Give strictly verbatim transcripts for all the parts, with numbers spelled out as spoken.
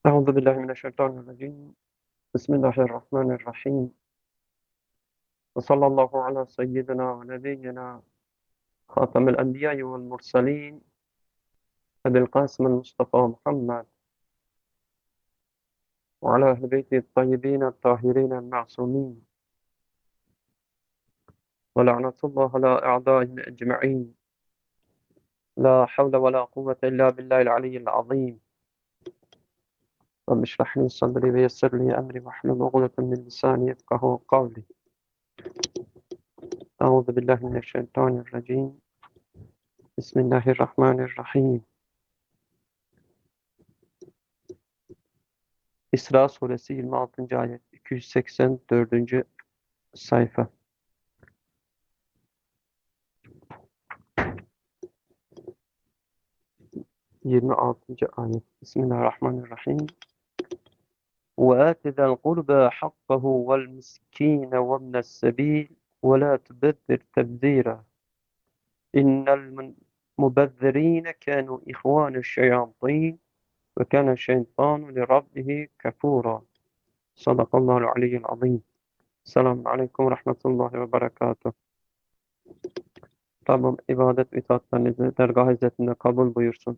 أعوذ بالله من الشيطان الرجيم. بسم الله الرحمن الرحيم. وصلى الله على سيدنا ونبينا خاتم الأنبياء والمرسلين أبي القاسم المصطفى محمد وعلى أهل بيته الطيبين الطاهرين المعصومين، ولعنة الله على أعدائهم أجمعين. لا حول ولا قوة إلا بالله العلي العظيم. رب اشرح لي صدري ويسر لي أمري واحلل عقدة من لساني يفقهوا قولي. أعوذ بالله من الشيطان الرجيم. بسم الله الرحمن الرحيم. İsra suresi yirmi altıncı ayet, iki yüz seksen dördüncü sayfa. yirmi altıncı ayet. Bismillahirrahmanirrahim. وآت ذا القربى حقه والمسكين وابن السبيل ولا تبذر تبذيرا إن المبذرين كانوا إخوان الشياطين وكان الشيطان لربه كفورا. صدق الله العلي العظيم. Selamun Aleyküm ve Rahmetullahi ve Berekatuhu. Rabbim ibadet ve itaatlerinizi dergah izzetinde kabul buyursun.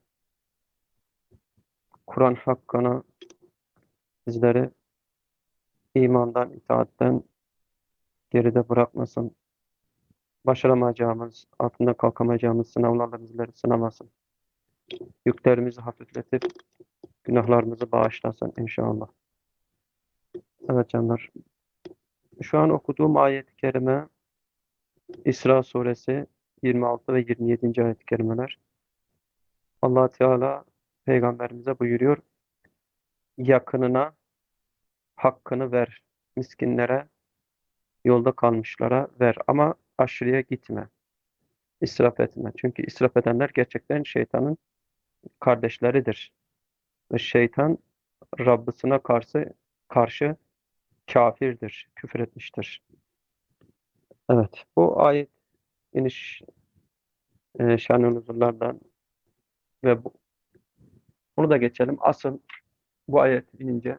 Kur'an hakkına bizleri imandan, itaatten geride bırakmasın. Başaramayacağımız, altında kalkamayacağımız sınavlarla bizleri sınamasın. Yüklerimizi hafifletip günahlarımızı bağışlasın inşallah. Evet canlar. Şu an okuduğum ayet-i kerime İsra suresi yirmi altı ve yirmi yedinci ayet-i kerimeler. Allah Teala peygamberimize buyuruyor: yakınına hakkını ver, miskinlere, yolda kalmışlara ver ama aşırıya gitme, israf etme. Çünkü israf edenler gerçekten şeytanın kardeşleridir. Ve şeytan Rabbisine karşı karşı kafirdir, küfür etmiştir. Evet, bu ayet iniş e, şan-ı nüzullardan ve bu, bunu da geçelim. Asıl bu ayet inince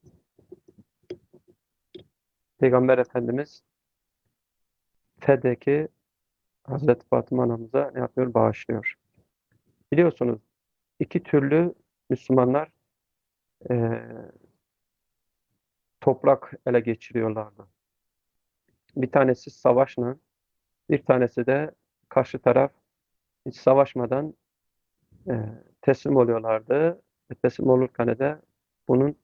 Peygamber Efendimiz Fedek'i Hazreti Fatıma anamıza ne yapıyor? Bağışlıyor. Biliyorsunuz iki türlü Müslümanlar e, toprak ele geçiriyorlardı. Bir tanesi savaşla, bir tanesi de karşı taraf hiç savaşmadan e, teslim oluyorlardı. Ve teslim olurken de bunun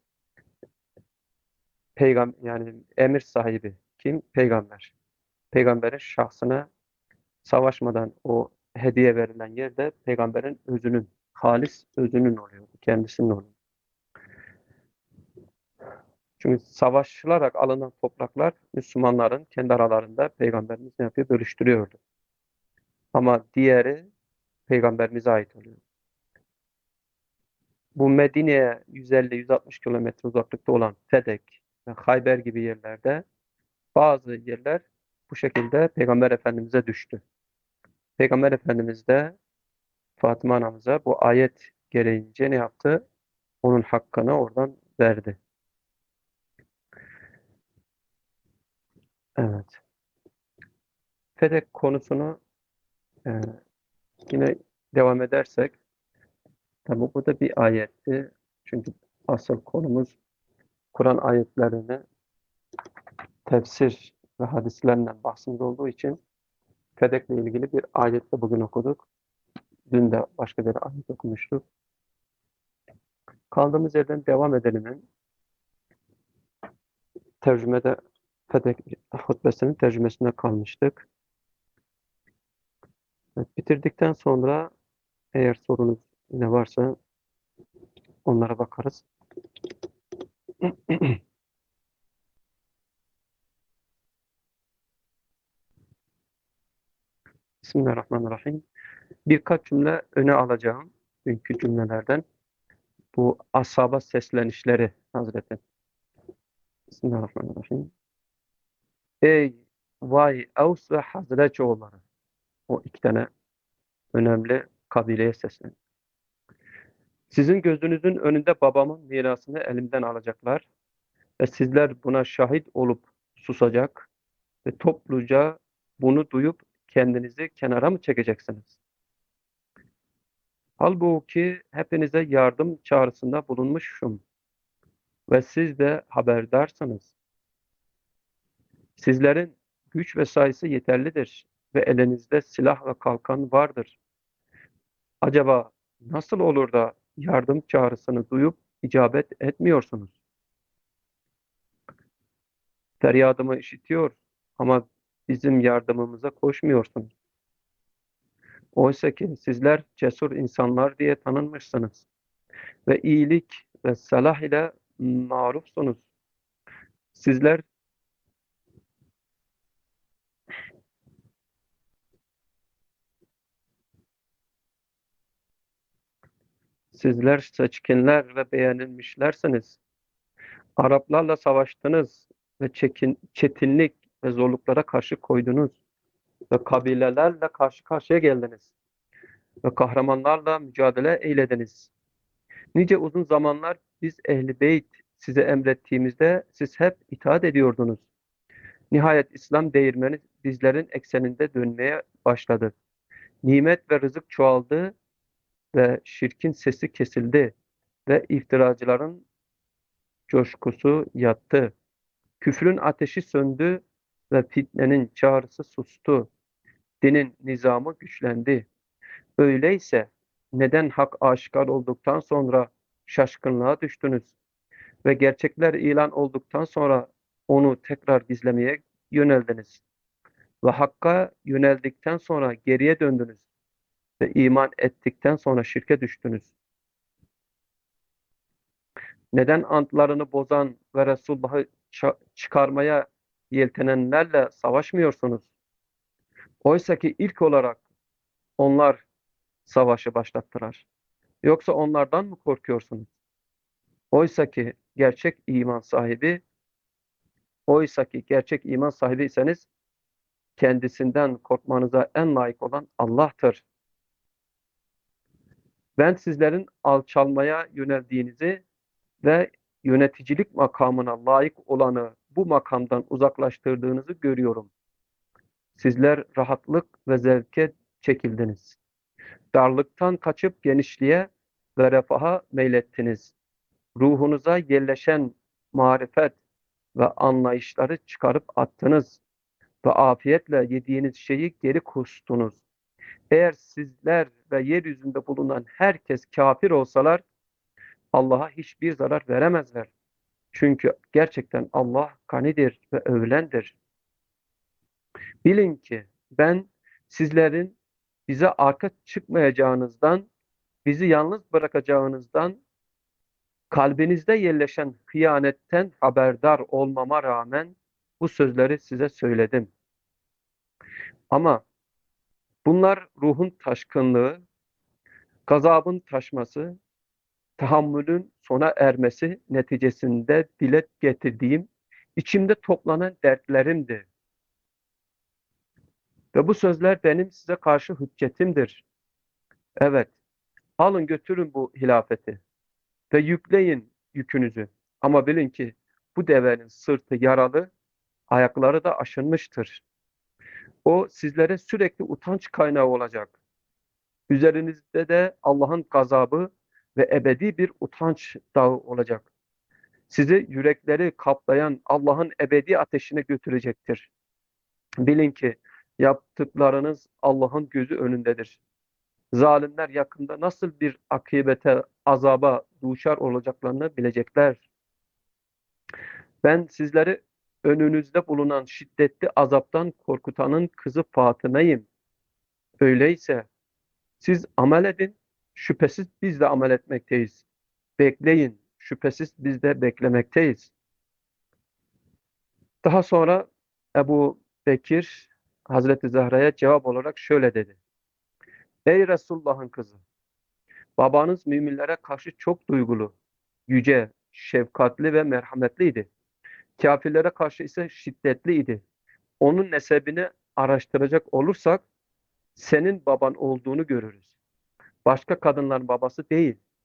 peygam yani emir sahibi kim? Peygamber. Peygamberin şahsına savaşmadan o hediye verilen yerde peygamberin özünün, halis özünün oluyor. Kendisinin oluyor. Çünkü savaşılarak alınan topraklar Müslümanların kendi aralarında peygamberimiz ne yapıyor? Bölüştürüyordu. Ama diğeri peygamberimize ait oluyor. Bu Medine'ye yüz elli yüz altmış kilometre uzaklıkta olan Fedek ve Hayber gibi yerlerde bazı yerler bu şekilde Peygamber Efendimiz'e düştü. Peygamber Efendimiz de Fatıma anamıza bu ayet gereğince ne yaptı? Onun hakkını oradan verdi. Evet. Fedek konusunu e, yine devam edersek, tabi bu da bir ayetti. Çünkü asıl konumuz Kur'an ayetlerini tefsir ve hadislerle bahsimiz olduğu için Fedek'le ilgili bir ayette bugün okuduk. Dün de başka bir ayet okumuştuk. Kaldığımız yerden devam edelim. Tercümede Fedek hutbesinin tercümesine kalmıştık. Evet, bitirdikten sonra eğer sorunuz ne varsa onlara bakarız. Bismillahirrahmanirrahim. Birkaç cümle öne alacağım. Dünkü cümlelerden. Bu ashaba seslenişleri Hazreti. Bismillahirrahmanirrahim. Ey vay Avs ve Hazreç oğulları. O iki tane önemli kabileye seslen. Sizin gözünüzün önünde babamın mirasını elimden alacaklar ve sizler buna şahit olup susacak ve topluca bunu duyup kendinizi kenara mı çekeceksiniz? Halbuki hepinize yardım çağrısında bulunmuşum ve siz de haberdarsınız. Sizlerin güç ve sayısı yeterlidir ve elinizde silah ve kalkan vardır. Acaba nasıl olur da yardım çağrısını duyup icabet etmiyorsunuz? Feryadımı işitiyor ama bizim yardımımıza koşmuyorsunuz. Oysa ki sizler cesur insanlar diye tanınmışsınız ve iyilik ve salah ile marufsunuz. Sizler sizler seçkinler ve beğenilmişlersiniz. Araplarla savaştınız ve çekin, çetinlik ve zorluklara karşı koydunuz ve kabilelerle karşı karşıya geldiniz ve kahramanlarla mücadele eylediniz. Nice uzun zamanlar biz ehli beyt size emrettiğimizde siz hep itaat ediyordunuz. Nihayet İslam değirmeni bizlerin ekseninde dönmeye başladı. Nimet ve rızık çoğaldı ve şirkin sesi kesildi ve iftiracıların coşkusu yattı. Küfrün ateşi söndü ve fitnenin çağrısı sustu. Dinin nizamı güçlendi. Öyleyse neden hak aşikar olduktan sonra şaşkınlığa düştünüz ve gerçekler ilan olduktan sonra onu tekrar gizlemeye yöneldiniz ve hakka yöneldikten sonra geriye döndünüz ve iman ettikten sonra şirke düştünüz. Neden antlarını bozan ve Resulullah'ı çıkarmaya yeltenenlerle savaşmıyorsunuz? Oysa ki ilk olarak onlar savaşı başlattılar. Yoksa onlardan mı korkuyorsunuz? Oysa ki gerçek iman sahibi, oysa ki gerçek iman sahibiyseniz kendisinden korkmanıza en layık olan Allah'tır. Ben sizlerin alçalmaya yöneldiğinizi ve yöneticilik makamına layık olanı bu makamdan uzaklaştırdığınızı görüyorum. Sizler rahatlık ve zevke çekildiniz. Darlıktan kaçıp genişliğe ve refaha meylettiniz. Ruhunuza yerleşen marifet ve anlayışları çıkarıp attınız ve afiyetle yediğiniz şeyi geri kustunuz. Eğer sizler ve yeryüzünde bulunan herkes kafir olsalar Allah'a hiçbir zarar veremezler. Çünkü gerçekten Allah ganidir ve övülendir. Bilin ki ben sizlerin bize arka çıkmayacağınızdan, bizi yalnız bırakacağınızdan, kalbinizde yerleşen hıyanetten haberdar olmama rağmen bu sözleri size söyledim. Ama bunlar ruhun taşkınlığı, gazabın taşması, tahammülün sona ermesi neticesinde dile getirdiğim, içimde toplanan dertlerimdi. Ve bu sözler benim size karşı hüccetimdir. Evet, alın götürün bu hilafeti ve yükleyin yükünüzü. Ama bilin ki bu devenin sırtı yaralı, ayakları da aşınmıştır. O sizlere sürekli utanç kaynağı olacak. Üzerinizde de Allah'ın gazabı ve ebedi bir utanç dağı olacak. Sizi yürekleri kaplayan Allah'ın ebedi ateşine götürecektir. Bilin ki yaptıklarınız Allah'ın gözü önündedir. Zalimler yakında nasıl bir akıbete, azaba duçar olacaklarını bilecekler. Ben sizleri önünüzde bulunan şiddetli azaptan korkutanın kızı Fatıma'yım. Öyleyse siz amel edin, şüphesiz biz de amel etmekteyiz. Bekleyin, şüphesiz biz de beklemekteyiz. Daha sonra Ebu Bekir Hazreti Zahra'ya cevap olarak şöyle dedi. Ey Resulullah'ın kızı, babanız müminlere karşı çok duygulu, yüce, şefkatli ve merhametliydi. Kafirlere karşı ise şiddetliydi. Onun nesebini araştıracak olursak senin baban olduğunu görürüz. Başka kadınların babası değil.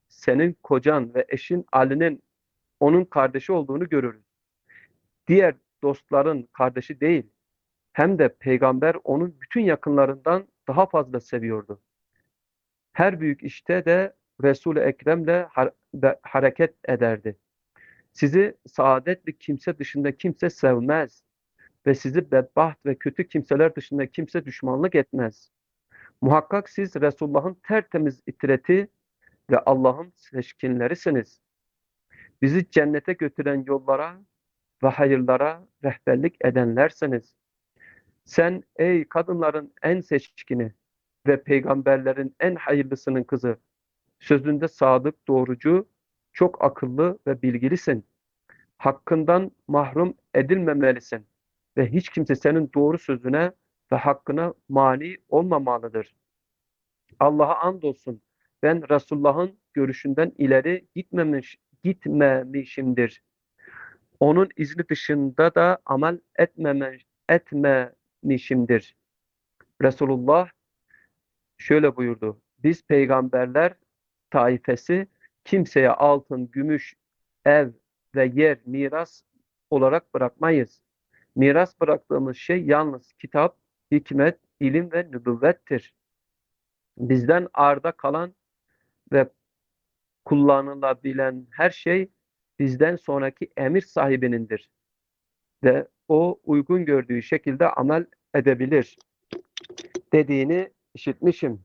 senin kocan ve eşin Ali'nin onun kardeşi olduğunu görürüz. Diğer dostların kardeşi değil. Hem de peygamber onun bütün yakınlarından daha fazla seviyordu. Her büyük işte de Resul-i Ekrem'le har- de- hareket ederdi. Sizi saadetli kimse dışında kimse sevmez ve sizi bedbaht ve kötü kimseler dışında kimse düşmanlık etmez. Muhakkak siz Resulullah'ın tertemiz itireti ve Allah'ın seçkinlerisiniz. Bizi cennete götüren yollara ve hayırlara rehberlik edenlersiniz. Sen ey kadınların en seçkini ve peygamberlerin en hayırlısının kızı, sözünde sadık, doğrucu, çok akıllı ve bilgilisin. Hakkından mahrum edilmemelisin ve hiç kimse senin doğru sözüne ve hakkına mani olmamalıdır. Allah'a andolsun ben Resulullah'ın görüşünden ileri gitmemiş, gitmemişimdir. Onun izni dışında da amel etmeme, etmemişimdir. Resulullah şöyle buyurdu. Biz peygamberler taifesi kimseye altın, gümüş, ev ve yer miras olarak bırakmayız. Miras bıraktığımız şey yalnız kitap, hikmet, ilim ve nübüvvettir. Bizden arda kalan ve kullanılabilen her şey bizden sonraki emir sahibinindir ve o uygun gördüğü şekilde amel edebilir dediğini işitmişim.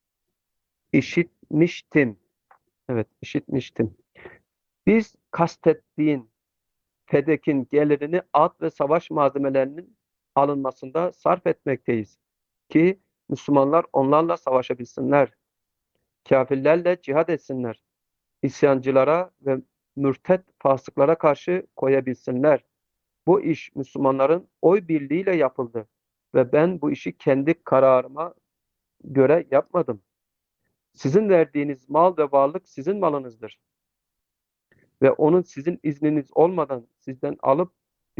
İşitmiştim. Evet, işitmiştim. Biz kastettiğin FEDEK'in gelirini at ve savaş malzemelerinin alınmasında sarf etmekteyiz ki Müslümanlar onlarla savaşabilsinler, kafirlerle cihad etsinler, isyancılara ve mürtet fasıklara karşı koyabilsinler. Bu iş Müslümanların oy birliğiyle yapıldı ve ben bu işi kendi kararıma göre yapmadım. Sizin verdiğiniz mal ve varlık sizin malınızdır ve onun sizin izniniz olmadan sizden alıp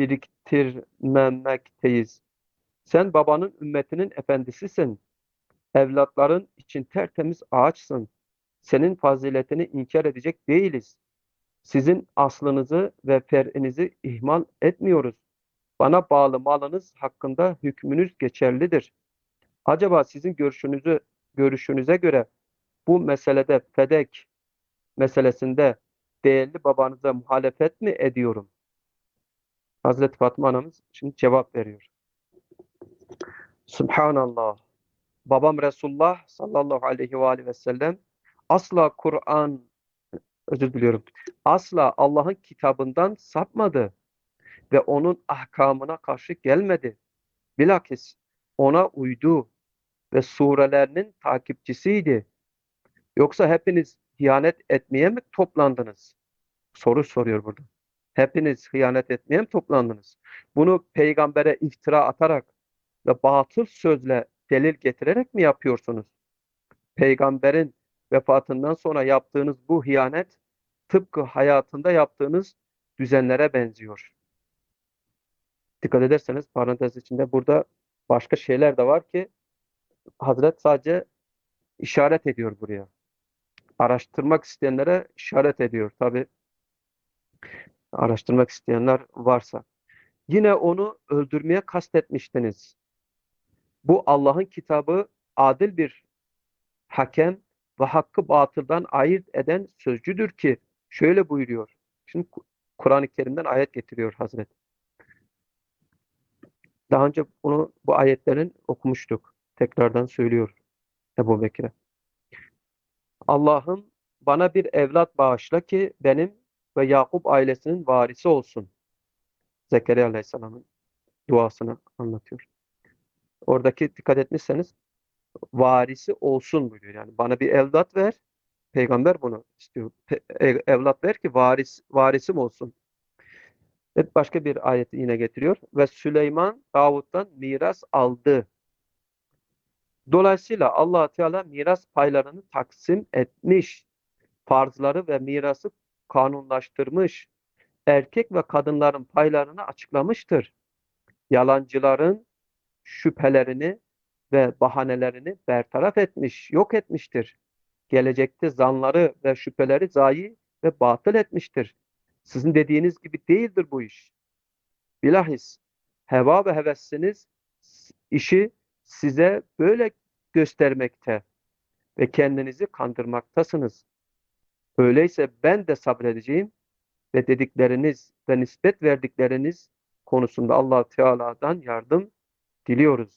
biriktirmemekteyiz. Sen babanın ümmetinin efendisisin. Evlatların için tertemiz ağaçsın. Senin faziletini inkar edecek değiliz. Sizin aslınızı ve fer'inizi ihmal etmiyoruz. Bana bağlı malınız hakkında hükmünüz geçerlidir. Acaba sizin görüşünüzü görüşünüze göre bu meselede fedek meselesinde değerli babanıza muhalefet mi ediyorum? Hazreti Fatma anamız şimdi cevap veriyor. Subhanallah. Babam Resulullah sallallahu aleyhi ve aleyhi ve sellem asla Kur'an, özür diliyorum, asla Allah'ın kitabından sapmadı ve onun ahkamına karşı gelmedi. Bilakis ona uydu ve surelerinin takipçisiydi. Yoksa hepiniz hıyanet etmeye mi toplandınız? Soru soruyor burada. Hepiniz hıyanet etmeye mi toplandınız? Bunu peygambere iftira atarak ve batıl sözle delil getirerek mi yapıyorsunuz? Peygamberin vefatından sonra yaptığınız bu hıyanet tıpkı hayatında yaptığınız düzenlere benziyor. Dikkat ederseniz parantez içinde burada başka şeyler de var ki Hazret sadece işaret ediyor buraya. Araştırmak isteyenlere işaret ediyor. Tabi araştırmak isteyenler varsa. Yine onu öldürmeye kastetmiştiniz. Bu Allah'ın kitabı adil bir hakem ve hakkı batıldan ayırt eden sözcüdür ki şöyle buyuruyor. Şimdi Kur'an-ı Kerim'den ayet getiriyor Hazret. Daha önce bunu bu ayetlerin okumuştuk. Tekrardan söylüyor Ebu Bekir'e. Allah'ım bana bir evlat bağışla ki benim ve Yakup ailesinin varisi olsun. Zekeriya Aleyhisselam'ın duasını anlatıyor. Oradaki dikkat etmişseniz varisi olsun buyuruyor. Yani bana bir evlat ver. Peygamber bunu istiyor. Pe- e- evlat ver ki varis varisim olsun. Ve başka bir ayeti yine getiriyor. Ve Süleyman Davut'tan miras aldı. Dolayısıyla Allah Teala miras paylarını taksim etmiş. Farzları ve mirası kanunlaştırmış. Erkek ve kadınların paylarını açıklamıştır. Yalancıların şüphelerini ve bahanelerini bertaraf etmiş, yok etmiştir. gelecekte zanları ve şüpheleri zayi ve batıl etmiştir. Sizin dediğiniz gibi değildir bu iş. Bilahis heva ve hevesiniz işi size böyle göstermekte ve kendinizi kandırmaktasınız. Öyleyse ben de sabredeceğim ve dedikleriniz ve nispet verdikleriniz konusunda Allah Teala'dan yardım diliyoruz.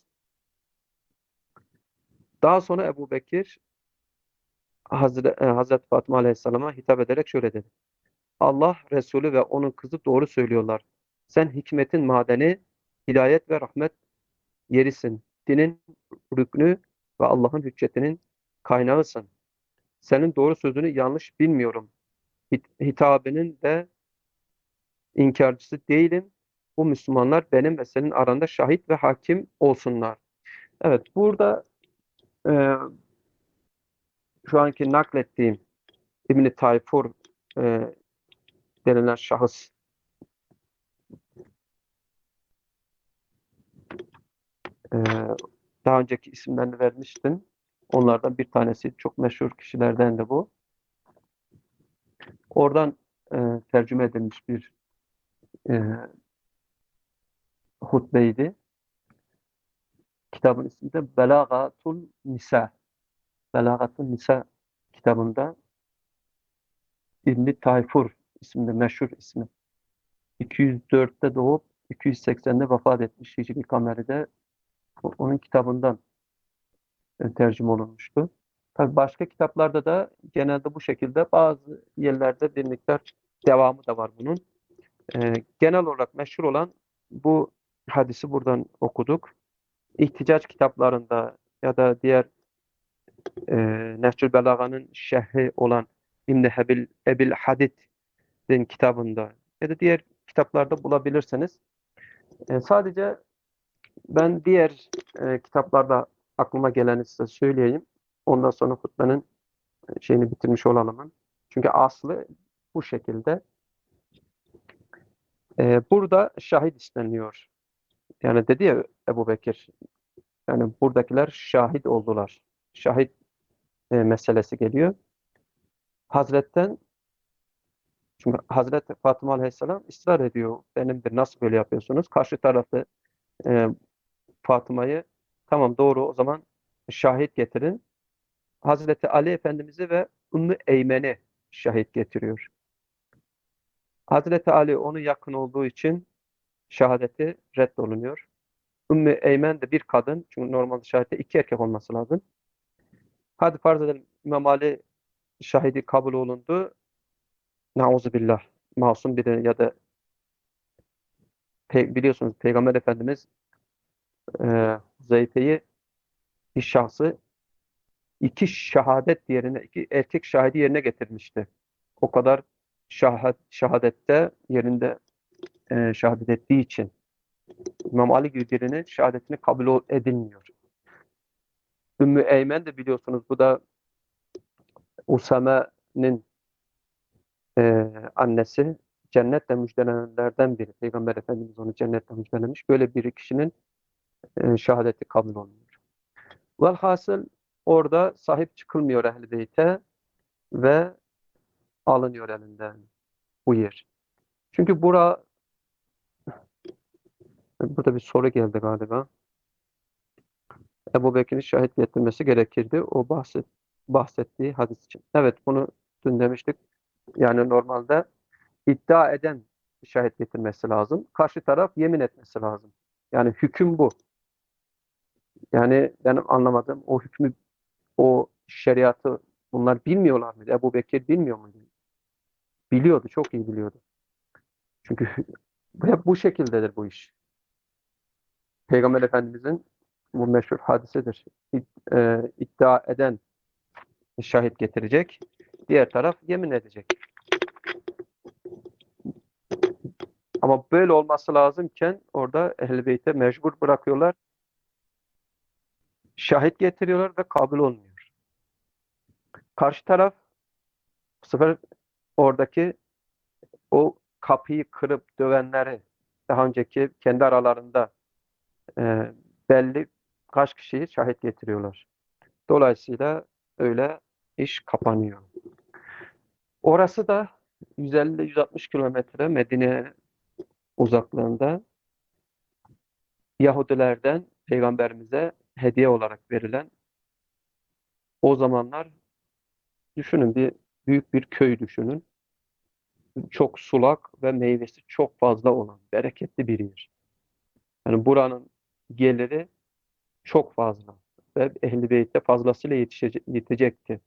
Daha sonra Ebu Bekir Hazre- e, Hazreti Fatıma Aleyhisselam'a hitap ederek şöyle dedi. Allah Resulü ve onun kızı doğru söylüyorlar. Sen hikmetin madeni, hidayet ve rahmet yerisin. Dinin rüknü ve Allah'ın hüccetinin kaynağısın. Senin doğru sözünü yanlış bilmiyorum. Hit- hitabının de inkarcısı değilim. Bu Müslümanlar benim ve senin aranda şahit ve hakim olsunlar. Evet, burada e, şu anki naklettiğim İbn-i Tayfur e, denilen şahıs e, daha önceki isimlerini vermiştim. Onlardan bir tanesi, çok meşhur kişilerden de bu. Oradan e, tercüme edilmiş bir e, hutbeydi. Kitabın ismi de Belagatul Nisa. Belagatul Nisa kitabında İbn-i Tayfur isminde meşhur ismi. iki yüz dörtte doğup iki yüz seksende vefat etmiş Hicri Kameri'de. Onun kitabından e, tercüme olunmuştu. Tabii başka kitaplarda da genelde bu şekilde, bazı yerlerde bir miktar devamı da var bunun. E, genel olarak meşhur olan bu hadisi buradan okuduk. İhticac kitaplarında ya da diğer e, Nehcül Belaga'nın şerhi olan İbn-i Hebil, Ebil Hadid'in kitabında ya da diğer kitaplarda bulabilirsiniz. E, sadece ben diğer e, kitaplarda aklıma geleni size söyleyeyim. Ondan sonra hutbenin şeyini bitirmiş olalım. Çünkü aslı bu şekilde. E, burada şahit isteniyor. Yani dedi ya Ebu Bekir, yani buradakiler şahit oldular. Şahit e, meselesi geliyor. Hazretten, çünkü Hazreti Fatıma Aleyhisselam ısrar ediyor. Benimdir, nasıl böyle yapıyorsunuz? Karşı tarafı e, Fatıma'yı, tamam doğru, o zaman şahit getirin. Hazreti Ali Efendimiz'i ve Ümmü Eymen'i şahit getiriyor. Hazreti Ali onun yakın olduğu için şehadeti reddolunuyor. Ümmü Eymen de bir kadın. Çünkü normalde şahitte iki erkek olması lazım. Hadi farz edelim İmam Ali şahidi kabul olundu. Nauzubillah. Masum biri ya da pe- biliyorsunuz Peygamber Efendimiz e, Huzeyfe'yi, bir şahsı iki şehadet yerine, iki erkek şahidi yerine getirmişti. O kadar şahad, şahadette yerinde e, şehadet ettiği için İmam Ali gibi birinin şehadetini kabul edilmiyor. Ümmü Eymen de biliyorsunuz, bu da Usame'nin e, annesi, cennetle müjdelenenlerden biri. Peygamber Efendimiz onu cennetle müjdelemiş. Böyle bir kişinin e, şehadeti kabul olmuyor. Velhasıl orada sahip çıkılmıyor Ehl-i Beyt'e ve alınıyor elinden bu yer. Çünkü bura, burada bir soru geldi galiba. Ebu Bekir'in şahit getirmesi gerekirdi o bahset, bahsettiği hadis için. Evet, bunu dün demiştik. Yani normalde iddia eden şahit getirmesi lazım. Karşı taraf yemin etmesi lazım. Yani hüküm bu. Yani benim anlamadığım o hükmü, o şeriatı bunlar bilmiyorlar mıydı? Ebu Bekir bilmiyor muydu? Biliyordu, çok iyi biliyordu. Çünkü hep bu şekildedir bu iş. Peygamber Efendimizin bu meşhur hadisedir. İd- e, iddia eden şahit getirecek, diğer taraf yemin edecek. Ama böyle olması lazımken orada Ehl-i Beyt'e mecbur bırakıyorlar, şahit getiriyorlar ve kabul olmuyor. Karşı taraf bu sefer oradaki o kapıyı kırıp dövenleri, daha önceki kendi aralarında e, belli kaç kişiyi şahit getiriyorlar. Dolayısıyla öyle iş kapanıyor. Orası da yüz elli yüz altmış kilometre Medine uzaklığında Yahudilerden Peygamberimize hediye olarak verilen o zamanlar düşünün bir büyük bir köy düşünün. Çok sulak ve meyvesi çok fazla olan bereketli bir yer. Yani buranın geliri çok fazla ve Ehl-i Beyt'te fazlasıyla yetişecek, yetecekti.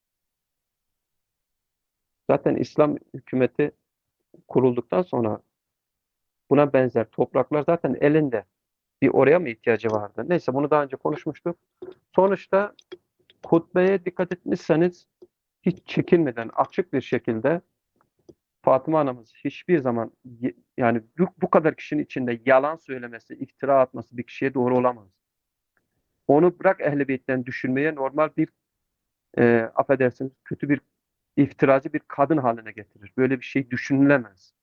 Zaten İslam hükümeti kurulduktan sonra buna benzer topraklar zaten elinde. Bir oraya mı ihtiyacı vardı? Neyse bunu daha önce konuşmuştuk. Sonuçta hutbeye dikkat etmişseniz hiç çekinmeden açık bir şekilde Fatıma anamız hiçbir zaman yani bu, bu kadar kişinin içinde yalan söylemesi, iftira atması bir kişiye doğru olamaz. Onu bırak Ehl-i Beyt'ten düşünmeye normal bir e, affedersiniz kötü bir iftiracı bir kadın haline getirir. Böyle bir şey düşünülemez.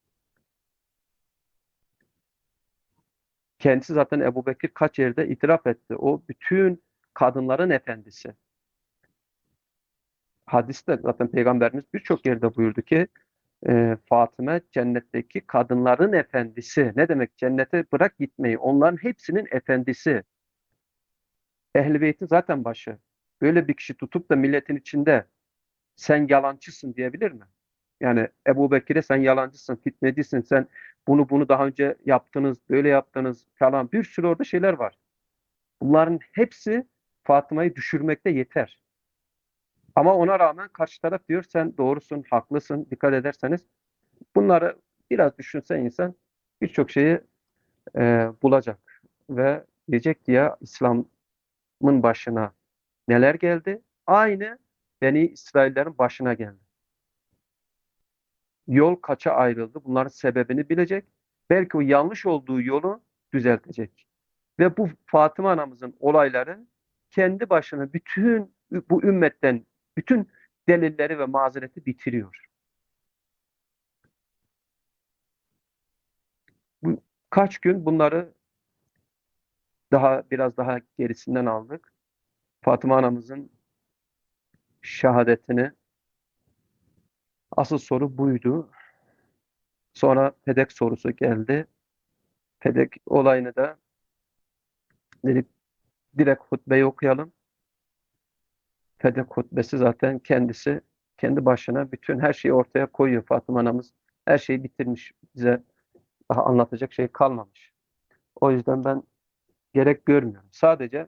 Kendisi zaten Ebu Bekir kaç yerde itiraf etti. O bütün kadınların efendisi. Hadiste zaten Peygamberimiz birçok yerde buyurdu ki e, Fatıma cennetteki kadınların efendisi. Ne demek? Cennete bırak gitmeyi. Onların hepsinin efendisi. Ehl-i Beyt'in zaten başı. Böyle bir kişi tutup da milletin içinde sen yalancısın diyebilir mi? Yani Ebu Bekir'e sen yalancısın, fitnecisin, sen bunu bunu daha önce yaptınız, böyle yaptınız falan. Bir sürü orada şeyler var. Bunların hepsi Fatıma'yı düşürmekte yeter. Ama ona rağmen karşı taraf diyor sen doğrusun, haklısın, dikkat ederseniz bunları biraz düşünse insan birçok şeyi e, bulacak ve diyecek ki ya İslam'ın başına neler geldi? Aynı Beni İsraillerin başına geldi. Yol kaça ayrıldı? Bunların sebebini bilecek. Belki o yanlış olduğu yolu düzeltecek. Ve bu Fatıma anamızın olayları kendi başına bütün bu ümmetten bütün delilleri ve mazereti bitiriyor. Bu, kaç gün bunları daha biraz daha gerisinden aldık. Fatıma anamızın şehadetini asıl soru buydu. Sonra Fedek sorusu geldi. Fedek olayını da dedik direkt hutbeyi okuyalım. Fedek hutbesi zaten kendisi kendi başına bütün her şeyi ortaya koyuyor. Fatıma anamız her şeyi bitirmiş. Bize daha anlatacak şey kalmamış. O yüzden ben gerek görmüyorum. Sadece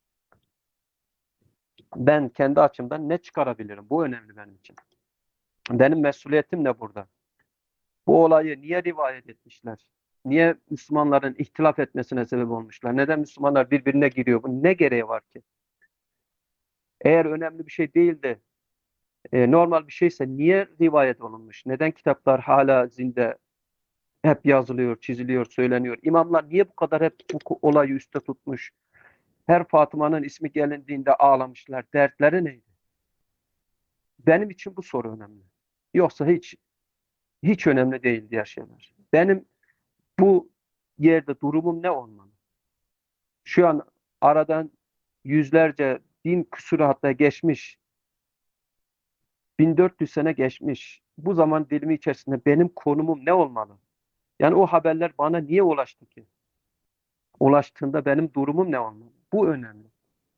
ben kendi açımdan ne çıkarabilirim? Bu önemli benim için. Benim mesuliyetim ne burada? Bu olayı niye rivayet etmişler? Niye Müslümanların ihtilaf etmesine sebep olmuşlar? Neden Müslümanlar birbirine giriyor? Bu ne gereği var ki? Eğer önemli bir şey değil de e, normal bir şeyse niye rivayet olunmuş? Neden kitaplar hala zinde hep yazılıyor, çiziliyor, söyleniyor? İmamlar niye bu kadar hep bu olayı üstte tutmuş? Her Fatıma'nın ismi gelindiğinde ağlamışlar. Dertleri neydi? Benim için bu soru önemli. Yoksa hiç hiç önemli değil diğer şeyler. Benim bu yerde durumum ne olmalı? Şu an aradan yüzlerce bin küsur hatta geçmiş, bin dört yüz sene geçmiş. Bu zaman dilimi içerisinde benim konumum ne olmalı? Yani o haberler bana niye ulaştı ki? Ulaştığında benim durumum ne olmalı? Bu önemli.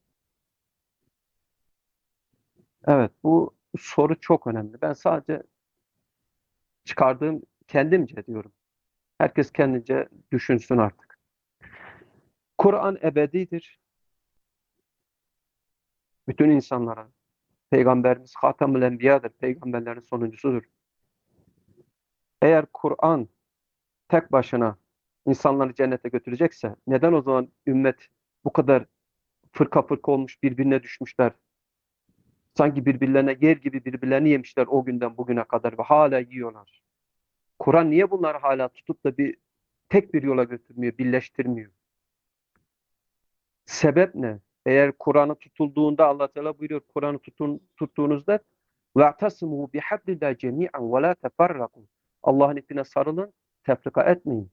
Evet, bu soru çok önemli. Ben sadece çıkardığım kendimce diyorum. Herkes kendince düşünsün artık. Kur'an ebedidir. Bütün insanlara. Peygamberimiz Hatemül Enbiya'dır. Peygamberlerin sonuncusudur. Eğer Kur'an tek başına insanları cennete götürecekse neden o zaman ümmet bu kadar fırka fırka olmuş birbirine düşmüşler? Sanki birbirlerine yer gibi birbirlerini yemişler o günden bugüne kadar ve hala yiyorlar. Kur'an niye bunları hala tutup da bir tek bir yola götürmüyor, birleştirmiyor? Sebep ne? Eğer Kur'an'ı tutulduğunda Allah Teala buyuruyor Kur'an'ı tutun, tuttuğunuzda وَاَعْتَصِمُوا بِحَبْلِ اللّٰهِ جَمِيعًا وَلَا تَفَرَّقُوا Allah'ın ipine sarılın, tefrika etmeyin.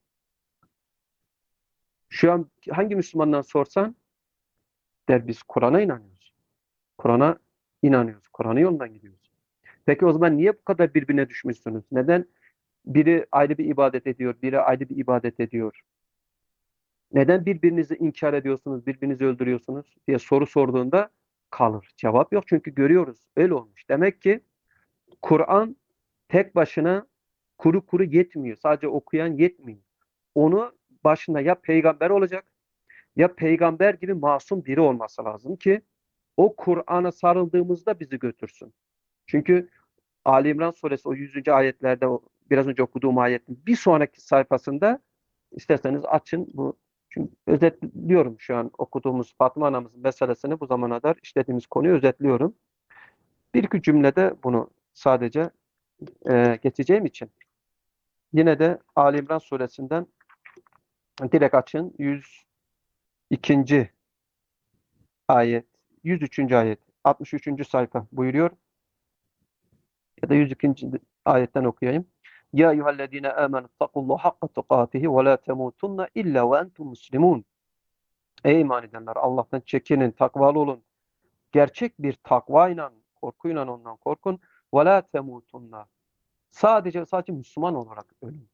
Şu an hangi Müslümandan sorsan der biz Kur'an'a inanıyoruz. Kur'an'a inanıyoruz. Kur'an'ın yolundan gidiyoruz. Peki o zaman niye bu kadar birbirine düşmüşsünüz? Neden biri ayrı bir ibadet ediyor, biri ayrı bir ibadet ediyor? Neden birbirinizi inkar ediyorsunuz, birbirinizi öldürüyorsunuz diye soru sorduğunda kalır. Cevap yok çünkü görüyoruz. Öyle olmuş. Demek ki Kur'an tek başına kuru kuru yetmiyor. Sadece okuyan yetmiyor. Onu başında ya peygamber olacak ya peygamber gibi masum biri olması lazım ki o Kur'an'a sarıldığımızda bizi götürsün. Çünkü Ali İmran suresi o yüzüncü ayetlerde o biraz önce okuduğum ayetin bir sonraki sayfasında isterseniz açın bu. Çünkü özetliyorum şu an okuduğumuz Fatma anamızın meselesini bu zamana kadar işlediğimiz konuyu özetliyorum. Bir iki cümlede bunu sadece e, geçeceğim için. Yine de Ali İmran suresinden direkt açın. yüz ikinci ayet, yüz üçüncü ayet, altmış üçüncü sayfa buyuruyor. Ya da yüz ikinci ayetten okuyayım. Ya eyyühellezine amenu takullaha hakka tukatihi ve la temutunna illa ve entum muslimun. Ey iman edenler Allah'tan çekinin, takvalı olun. Gerçek bir takvayla, korkuyla ondan korkun. Ve la temutunna. Sadece sadece Müslüman olarak ölün.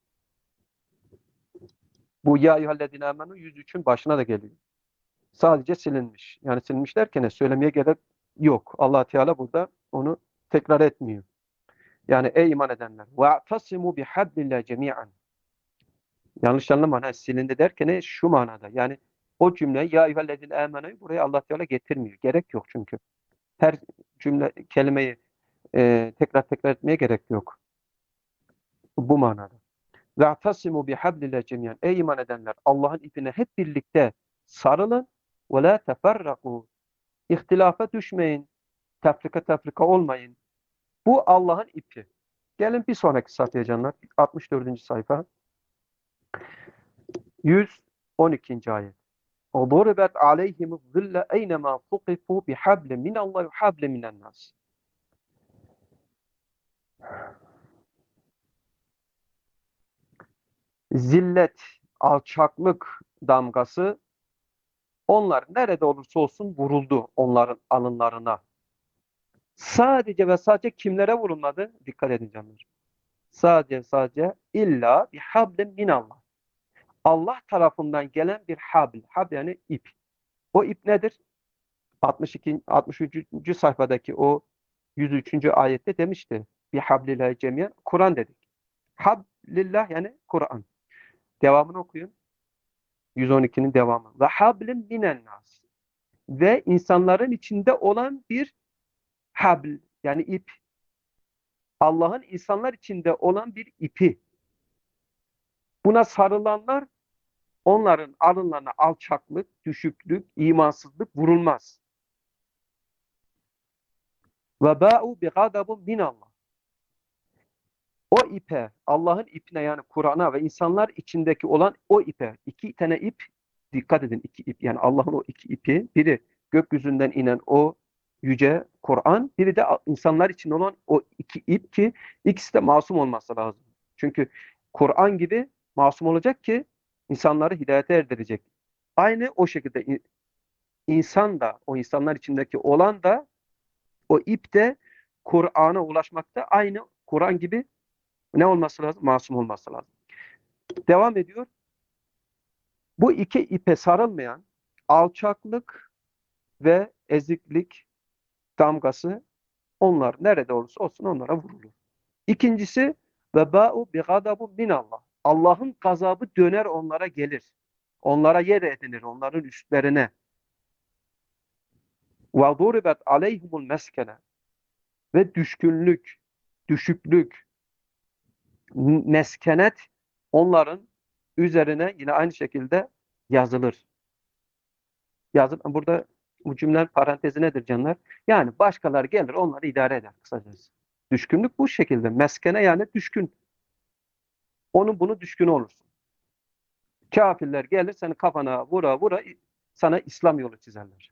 Bu ya eyyühellezine amenu yüz üçün başına da geliyor. Sadece silinmiş. Yani silinmiş derken söylemeye gerek yok. Allah Teala burada onu tekrar etmiyor. Yani ey iman edenler ve'tasimu bihablillah cemi'an. Yanlış anlama. Ha, silindi derken şu manada. Yani o cümle ya eyyühellezine amene'yi buraya Allah Teala getirmiyor. Gerek yok çünkü. Her cümle kelimeyi e, tekrar tekrar etmeye gerek yok. Bu manada. Ve'tasimu bihablillah cemi'an. Ey iman edenler Allah'ın ipine hep birlikte sarılın ve la teferraku. İhtilafa düşmeyin. Tefrika tefrika olmayın. Bu Allah'ın ipi. Gelin bir sonraki sayfaya canlar. altmış dördüncü sayfa. yüz on ikinci ayet. وَضُرِبَتْ عَلَيْهِمُ الظِّلَّ اَيْنَمَا ثُقِفُوا بِحَبْلٍ مِنَ اللّٰهِ وَحَبْلٍ مِنَ النَّاسِ. Zillet, alçaklık damgası onlar nerede olursa olsun vuruldu onların alınlarına. Sadece ve sadece kimlere vurulmadı? Dikkat edin canlar. Sadece sadece illa bihablin minallah. Allah tarafından gelen bir habl. Habl yani ip. O ip nedir? altmış iki, altmış üçüncü sayfadaki o yüz üçüncü ayette demişti. Bihablillahi cemiyen. Kur'an dedik. Hablillah yani Kur'an. Devamını okuyun. yüz on ikinin devamı. Ve hablin minen nas. Ve insanların içinde olan bir habl yani ip. Allah'ın insanlar içinde olan bir ipi. Buna sarılanlar onların alınlarına alçaklık, düşüklük, imansızlık vurulmaz. Ve ba'u bi gadabun minallah. O ipe, Allah'ın ipine yani Kur'an'a ve insanlar içindeki olan o ipe, iki tane ip, dikkat edin iki ip, yani Allah'ın o iki ipi, biri gökyüzünden inen o yüce Kur'an, biri de insanlar için olan o iki ip ki ikisi de masum olması lazım. Çünkü Kur'an gibi masum olacak ki insanları hidayete erdirecek. Aynı o şekilde insan da, o insanlar içindeki olan da, o ip de Kur'an'a ulaşmakta aynı Kur'an gibi ne olması lazım? Masum olması lazım. Devam ediyor. Bu iki ipe sarılmayan alçaklık ve eziklik damgası onlar nerede olursa olsun onlara vurulur. İkincisi ve ba'u bi gadabu minallah. Allah'ın gazabı döner onlara gelir. Onlara yer edinir, onların üstlerine. Ve duribat aleyhimul meskene. Ve düşkünlük, düşüklük, meskenet onların üzerine yine aynı şekilde yazılır. Yazılır. Burada bu cümlenin parantezi nedir canlar? Yani başkaları gelir onları idare eder kısacası. Düşkünlük bu şekilde. Meskene yani düşkün. Onun bunu düşkün olursun. Kafirler gelir seni kafana vura vura sana İslam yolu çizerler.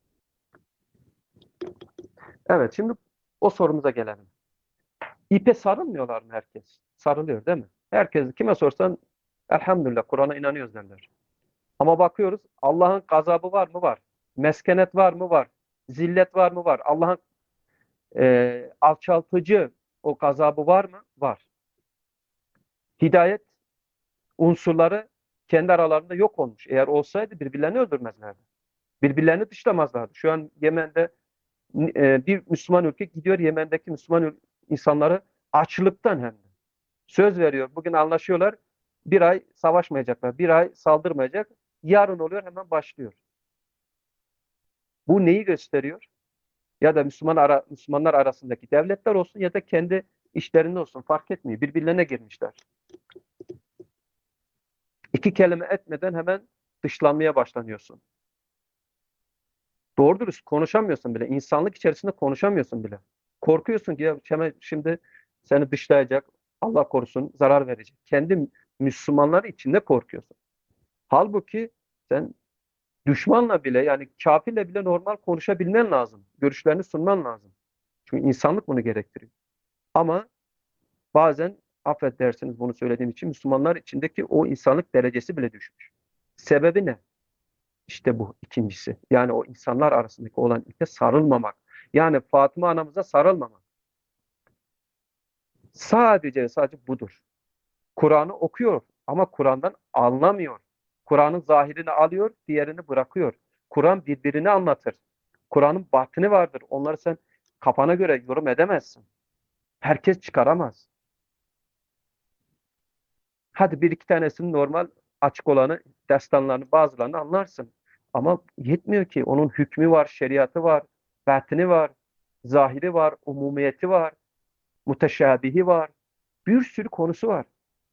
Evet şimdi o sorumuza gelelim. İpe sarılmıyorlar mı herkes? Sarılıyor değil mi? Herkes kime sorsan elhamdülillah Kur'an'a inanıyoruz derler. Ama bakıyoruz Allah'ın gazabı var mı? Var. Meskenet var mı? Var. Zillet var mı? Var. Allah'ın Ee, alçaltıcı o gazabı var mı? Var. Hidayet unsurları kendi aralarında yok olmuş. Eğer olsaydı birbirlerini öldürmezlerdi. Birbirlerini dışlamazlardı. Şu an Yemen'de e, bir Müslüman ülke gidiyor Yemen'deki Müslüman ül- insanları açlıktan hem de söz veriyor. Bugün anlaşıyorlar. Bir ay savaşmayacaklar. Bir ay saldırmayacak. Yarın oluyor hemen başlıyor. Bu neyi gösteriyor? Ya da Müslüman ara, Müslümanlar arasındaki devletler olsun ya da kendi işlerinde olsun fark etmiyor. Birbirlerine girmişler. İki kelime etmeden hemen dışlanmaya başlanıyorsun. Doğru dürüst konuşamıyorsun bile. İnsanlık içerisinde konuşamıyorsun bile. Korkuyorsun ki ya hemen şimdi seni dışlayacak, Allah korusun zarar verecek. Kendi Müslümanlar içinde korkuyorsun. Halbuki sen düşmanla bile yani kafirle bile normal konuşabilmen lazım. Görüşlerini sunman lazım. Çünkü insanlık bunu gerektiriyor. Ama bazen affedersiniz bunu söylediğim için Müslümanlar içindeki o insanlık derecesi bile düşmüş. Sebebi ne? İşte bu ikincisi. Yani o insanlar arasındaki olan ipe sarılmamak. Yani Fatıma anamıza sarılmamak. Sadece sadece budur. Kur'an'ı okuyor ama Kur'an'dan anlamıyor. Kur'an'ın zahirini alıyor, diğerini bırakıyor. Kur'an birbirini anlatır. Kur'an'ın batını vardır. Onları sen kafana göre yorum edemezsin. Herkes çıkaramaz. Hadi bir iki tanesini normal açık olanı, destanlarını bazılarını anlarsın. Ama yetmiyor ki. Onun hükmü var, şeriatı var, batını var, zahiri var, umumiyeti var, muteşabihi var. Bir sürü konusu var.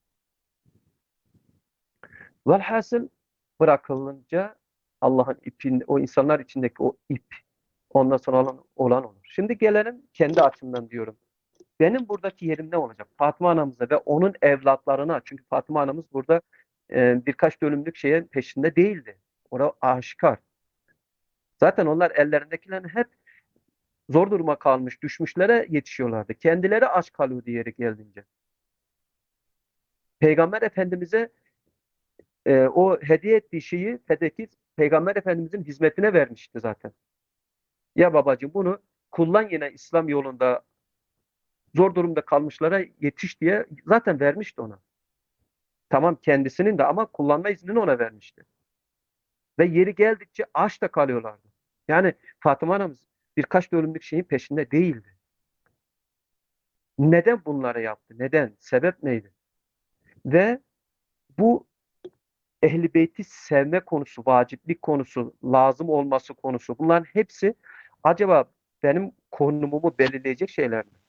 Velhasıl bırakılınca Allah'ın ipinde, o insanlar içindeki o ip ondan sonra olan, olan olur. Şimdi gelelim kendi açımdan diyorum. Benim buradaki yerim ne olacak? Fatıma anamıza ve onun evlatlarına. Çünkü Fatıma anamız burada e, birkaç dönümlük şeyin peşinde değildi. Orada aşikar. Zaten onlar ellerindekilerin hep zor duruma kalmış, düşmüşlere yetişiyorlardı. Kendileri aç kalıyordu yeri geldiğince. Peygamber Efendimiz'e e, o hediye ettiği şeyi fedeki Peygamber Efendimiz'in hizmetine vermişti zaten. Ya babacığım bunu kullan yine İslam yolunda zor durumda kalmışlara yetiş diye zaten vermişti ona. Tamam kendisinin de ama kullanma iznini ona vermişti. Ve yeri geldikçe aç da kalıyorlardı. Yani Fatıma anamız birkaç dönümlük şeyin peşinde değildi. Neden bunları yaptı? Neden? Sebep neydi? Ve bu Ehl-i Beyt'i sevme konusu, vaciplik konusu, lazım olması konusu bunların hepsi acaba benim konumumu belirleyecek şeyler mi?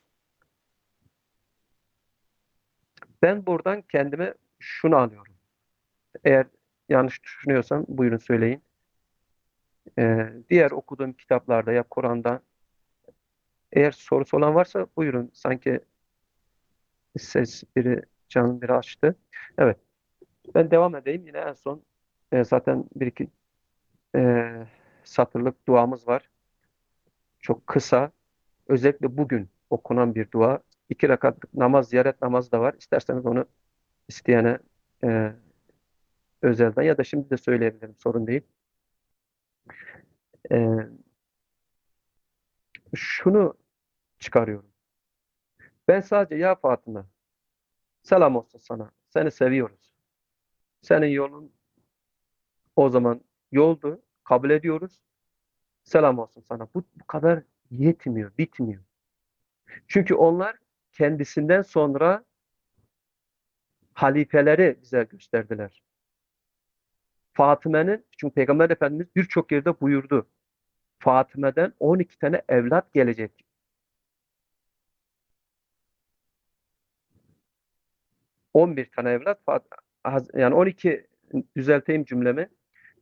Ben buradan kendime şunu anlıyorum. Eğer yanlış düşünüyorsam buyurun söyleyin. Ee, diğer okuduğum kitaplarda ya Kur'an'da eğer sorusu olan varsa buyurun. Sanki ses biri canın biri açtı. Evet. Ben devam edeyim. Yine en son e, zaten bir iki e, satırlık duamız var. Çok kısa. Özellikle bugün okunan bir dua. İki rekatlık namaz, ziyaret namazı da var. İsterseniz onu isteyene e, özelden ya da şimdi de söyleyebilirim. Sorun değil. E, şunu çıkarıyorum. Ben sadece ya Fatıma selam olsun sana. Seni seviyoruz. Senin yolun o zaman yoldu. Kabul ediyoruz. Selam olsun sana. Bu, bu kadar yetmiyor, bitmiyor. Çünkü onlar kendisinden sonra halifeleri bize gösterdiler. Fatıme'nin, çünkü Peygamber Efendimiz birçok yerde buyurdu. Fatıme'den on iki tane evlat gelecek. on bir tane evlat, yani on iki düzelteyim cümlemi.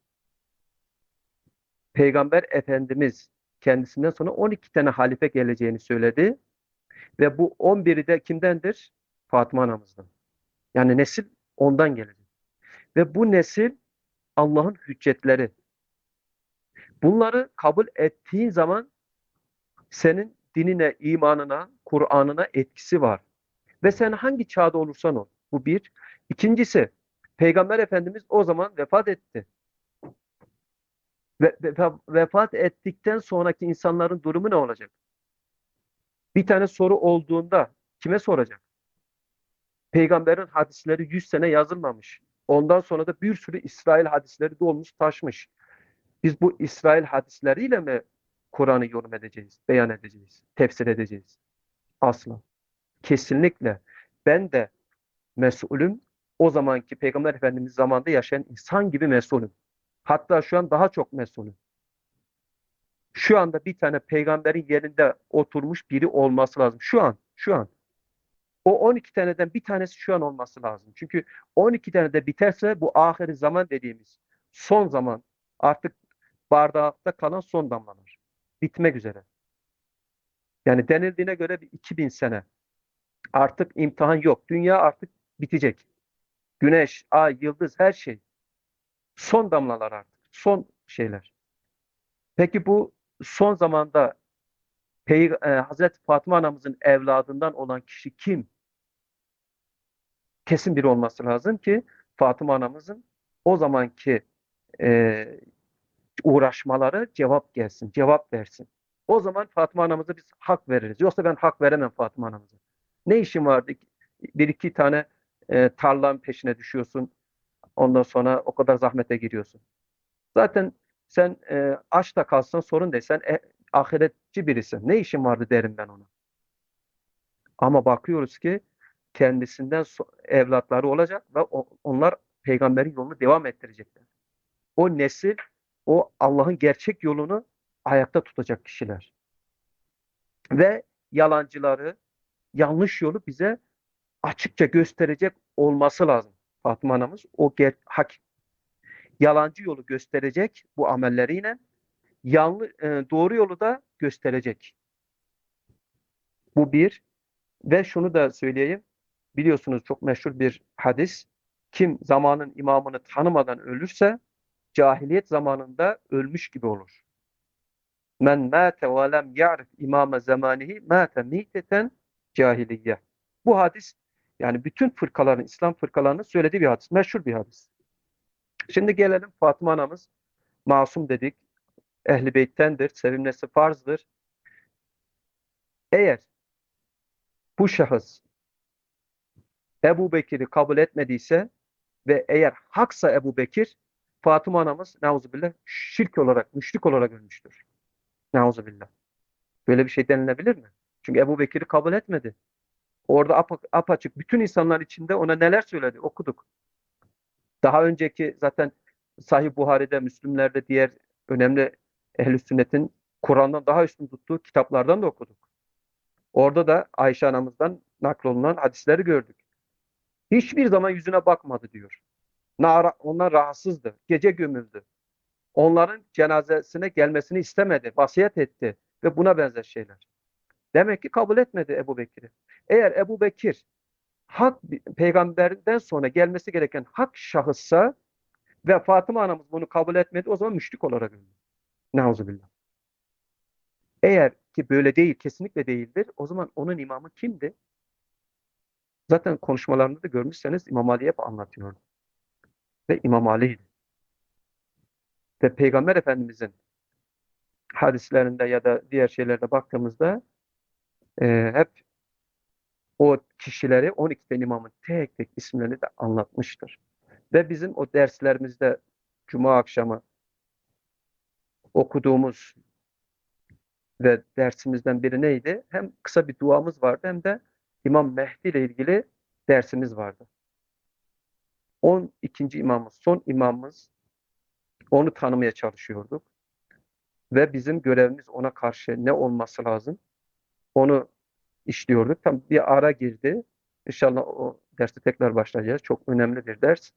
Peygamber Efendimiz kendisinden sonra on iki tane halife geleceğini söyledi. Ve bu on biri de kimdendir? Fatıma anamızdan. Yani nesil ondan gelecek. Ve bu nesil Allah'ın hüccetleri. Bunları kabul ettiğin zaman senin dinine, imanına, Kur'an'ına etkisi var. Ve sen hangi çağda olursan ol. Bu bir. İkincisi, Peygamber Efendimiz o zaman vefat etti. Ve, ve- vefat ettikten sonraki insanların durumu ne olacak? Bir tane soru olduğunda kime soracak? Peygamberin hadisleri yüz sene yazılmamış. Ondan sonra da bir sürü İsrail hadisleri dolmuş taşmış. Biz bu İsrail hadisleriyle mi Kur'an'ı yorum edeceğiz, beyan edeceğiz, tefsir edeceğiz? Asla. Kesinlikle. Ben de mesulüm. O zamanki Peygamber Efendimiz zamanında yaşayan insan gibi mesulüm. Hatta şu an daha çok mesulüm. Şu anda bir tane peygamberin yerinde oturmuş biri olması lazım. Şu an, şu an. O on iki taneden bir tanesi şu an olması lazım. Çünkü on iki tane de biterse bu ahiri zaman dediğimiz son zaman, artık bardakta kalan son damlalar. Bitmek üzere. Yani denildiğine göre bir iki bin sene. Artık imtihan yok. Dünya artık bitecek. Güneş, ay, yıldız, her şey. Son damlalar artık. Son şeyler. Peki bu son zamanda Pey e, Hazreti Fatıma anamızın evladından olan kişi kim? Kesin biri olması lazım ki Fatıma anamızın o zamanki e, uğraşmaları cevap gelsin, cevap versin. O zaman Fatıma anamıza biz hak veririz. Yoksa ben hak veremem Fatıma anamıza. Ne işin vardı? Bir iki tane e, tarlanın peşine düşüyorsun. Ondan sonra o kadar zahmete giriyorsun. Zaten sen e, aç da kalsan sorun değil. Sen e, ahiretçi birisin. Ne işin vardı derim ben ona. Ama bakıyoruz ki kendisinden so- evlatları olacak ve o- onlar peygamberin yolunu devam ettirecekler. O nesil, o Allah'ın gerçek yolunu ayakta tutacak kişiler. Ve yalancıları, yanlış yolu bize açıkça gösterecek olması lazım. Fatıma anamız o ger hak yalancı yolu gösterecek bu amelleriyle, yanlı e, doğru yolu da gösterecek. Bu bir. Ve şunu da söyleyeyim. Biliyorsunuz çok meşhur bir hadis. Kim zamanın imamını tanımadan ölürse cahiliyet zamanında ölmüş gibi olur. Men mâte ve lem ya'rif imame zamanihi mâte mîteten cahiliye. Bu hadis yani bütün fırkaların, İslam fırkalarının söylediği bir hadis. Meşhur bir hadis. Şimdi gelelim Fatıma anamız. Masum dedik. Ehl-i Beyt'tendir. Sevilmesi farzdır. Eğer bu şahıs Ebu Bekir'i kabul etmediyse ve eğer haksa Ebu Bekir, Fatıma anamız neuzubillah şirk olarak, müşrik olarak ölmüştür. Neuzubillah. Böyle bir şey denilebilir mi? Çünkü Ebu Bekir'i kabul etmedi. Orada apa, apaçık bütün insanlar içinde ona neler söyledi okuduk. Daha önceki zaten Sahih Buhari'de, Müslümler'de diğer önemli ehl-i sünnetin Kur'an'dan daha üstün tuttuğu kitaplardan da okuduk. Orada da Ayşe anamızdan naklolunan hadisleri gördük. Hiçbir zaman yüzüne bakmadı diyor. Nara, onlar rahatsızdı. Gece gömüldü. Onların cenazesine gelmesini istemedi. Vasiyet etti. Ve buna benzer şeyler. Demek ki kabul etmedi Ebu Bekir'i. Eğer Ebu Bekir hak peygamberden sonra gelmesi gereken hak şahıssa ve Fatıma anamız bunu kabul etmedi, o zaman müşrik olarak öldü. Nauzubillah. Eğer ki böyle değil, kesinlikle değildir, o zaman onun imamı kimdi? Zaten konuşmalarında da görmüşseniz İmam Ali hep anlatıyordu. Ve İmam Ali'ydi. Ve Peygamber Efendimizin hadislerinde ya da diğer şeylerde baktığımızda e, hep o kişileri on iki tane imamın tek tek isimlerini de anlatmıştır. Ve bizim o derslerimizde Cuma akşamı okuduğumuz ve dersimizden biri neydi? Hem kısa bir duamız vardı hem de İmam Mehdi ile ilgili dersimiz vardı. on ikinci imamımız, son imamımız, onu tanımaya çalışıyorduk. Ve bizim görevimiz ona karşı ne olması lazım? Onu işliyorduk. Tam bir ara girdi. İnşallah o derste tekrar başlayacağız. Çok önemli bir ders.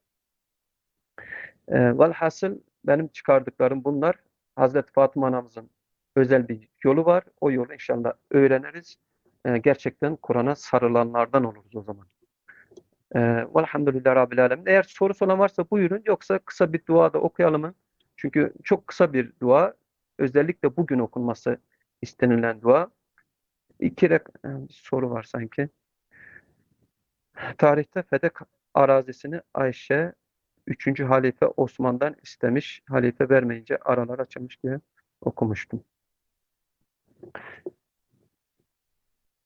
E, velhasıl benim çıkardıklarım bunlar. Hazreti Fatıma anamızın özel bir yolu var. O yolu inşallah öğreniriz. E, gerçekten Kur'an'a sarılanlardan oluruz o zaman. E, velhamdülillah Rabbil Alemin. Eğer sorusu olan varsa buyurun. Yoksa kısa bir dua da okuyalım mı? Çünkü çok kısa bir dua. Özellikle bugün okunması istenilen dua. İki rek e, bir soru var sanki. Tarihte Fedek arazisini Ayşe üçüncü halife Osman'dan istemiş. Halife vermeyince aralar açılmış diye okumuştum.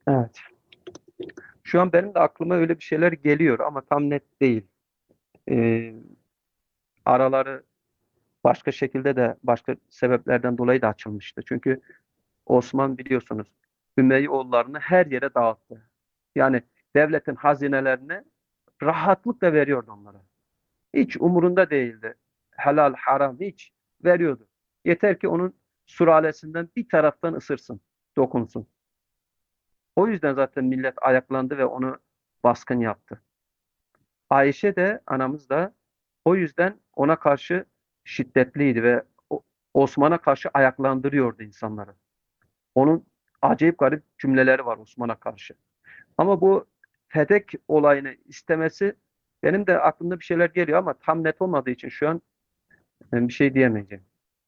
Evet. Şu an benim de aklıma öyle bir şeyler geliyor ama tam net değil. Ee, araları başka şekilde de başka sebeplerden dolayı da açılmıştı. Çünkü Osman biliyorsunuz Ümeyyoğullarını her yere dağıttı. Yani devletin hazinelerini rahatlıkla veriyordu onlara. Hiç umurunda değildi. Helal, haram hiç veriyordu. Yeter ki onun sülalesinden bir taraftan ısırsın, dokunsun. O yüzden zaten millet ayaklandı ve onu baskın yaptı. Ayşe de anamız da o yüzden ona karşı şiddetliydi ve o- Osman'a karşı ayaklandırıyordu insanları. Onun acayip garip cümleleri var Osman'a karşı. Ama bu Fedek olayını istemesi benim de aklımda bir şeyler geliyor ama tam net olmadığı için şu an e, bir şey diyemeyeceğim.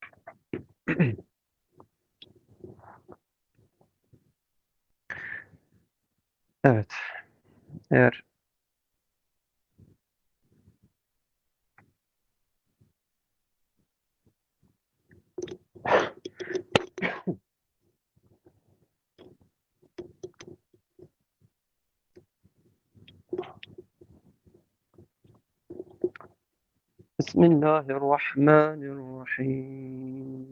Evet, eğer Bismillahirrahmanirrahim.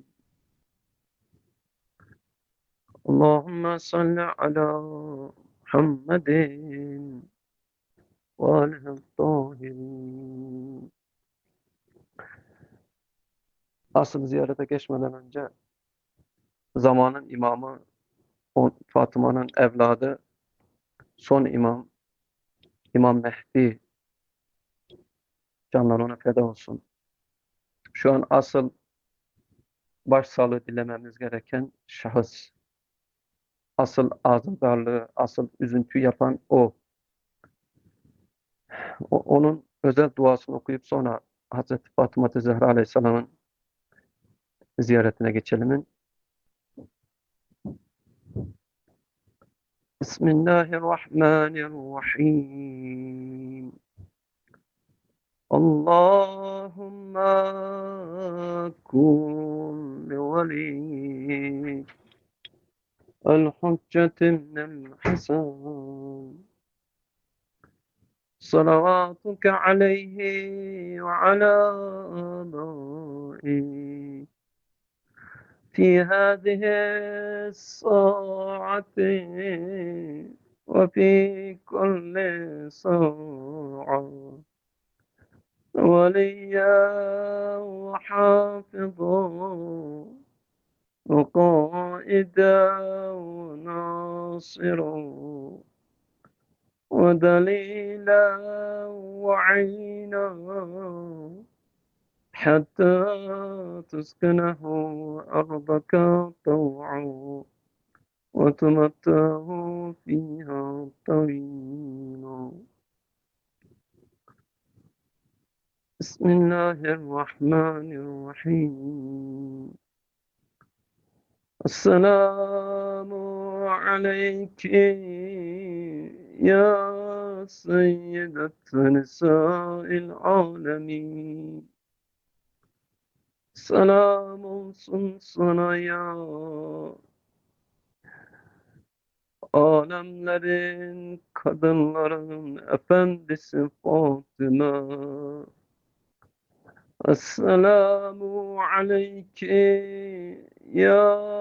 Allahümme salli ala Muhammedin ve alihi tahirin. Asıl ziyarete geçmeden önce zamanın imamı o Fatıma'nın evladı son imam İmam Mehdi canlar ona feda olsun. Şu an asıl başsağlığı dilememiz gereken şahıs. Asıl azadarlığı, asıl üzüntü yapan o. O- onun özel duasını okuyup sonra Hazreti Fatıma Zehra Aleyhisselam'ın ziyaretine geçelim. Bismillahirrahmanirrahim. Allahümme kun li veliyik el-Hücceti minel Hasan. صلواتك عليه وعلى آبائه في هذه الساعة وفي كل ساعة وليا وحافظا وقائدا وناصرا ودليلا وعينا حتى تسكنه أرضك طوعا وتمتعه فيها طويلا. بسم الله الرحمن الرحيم. السلام عليك يا سيدة نساء العالمين. Selam olsun sana ya alemlerin kadınların efendisi Fatıma. Esselamu aleyki ya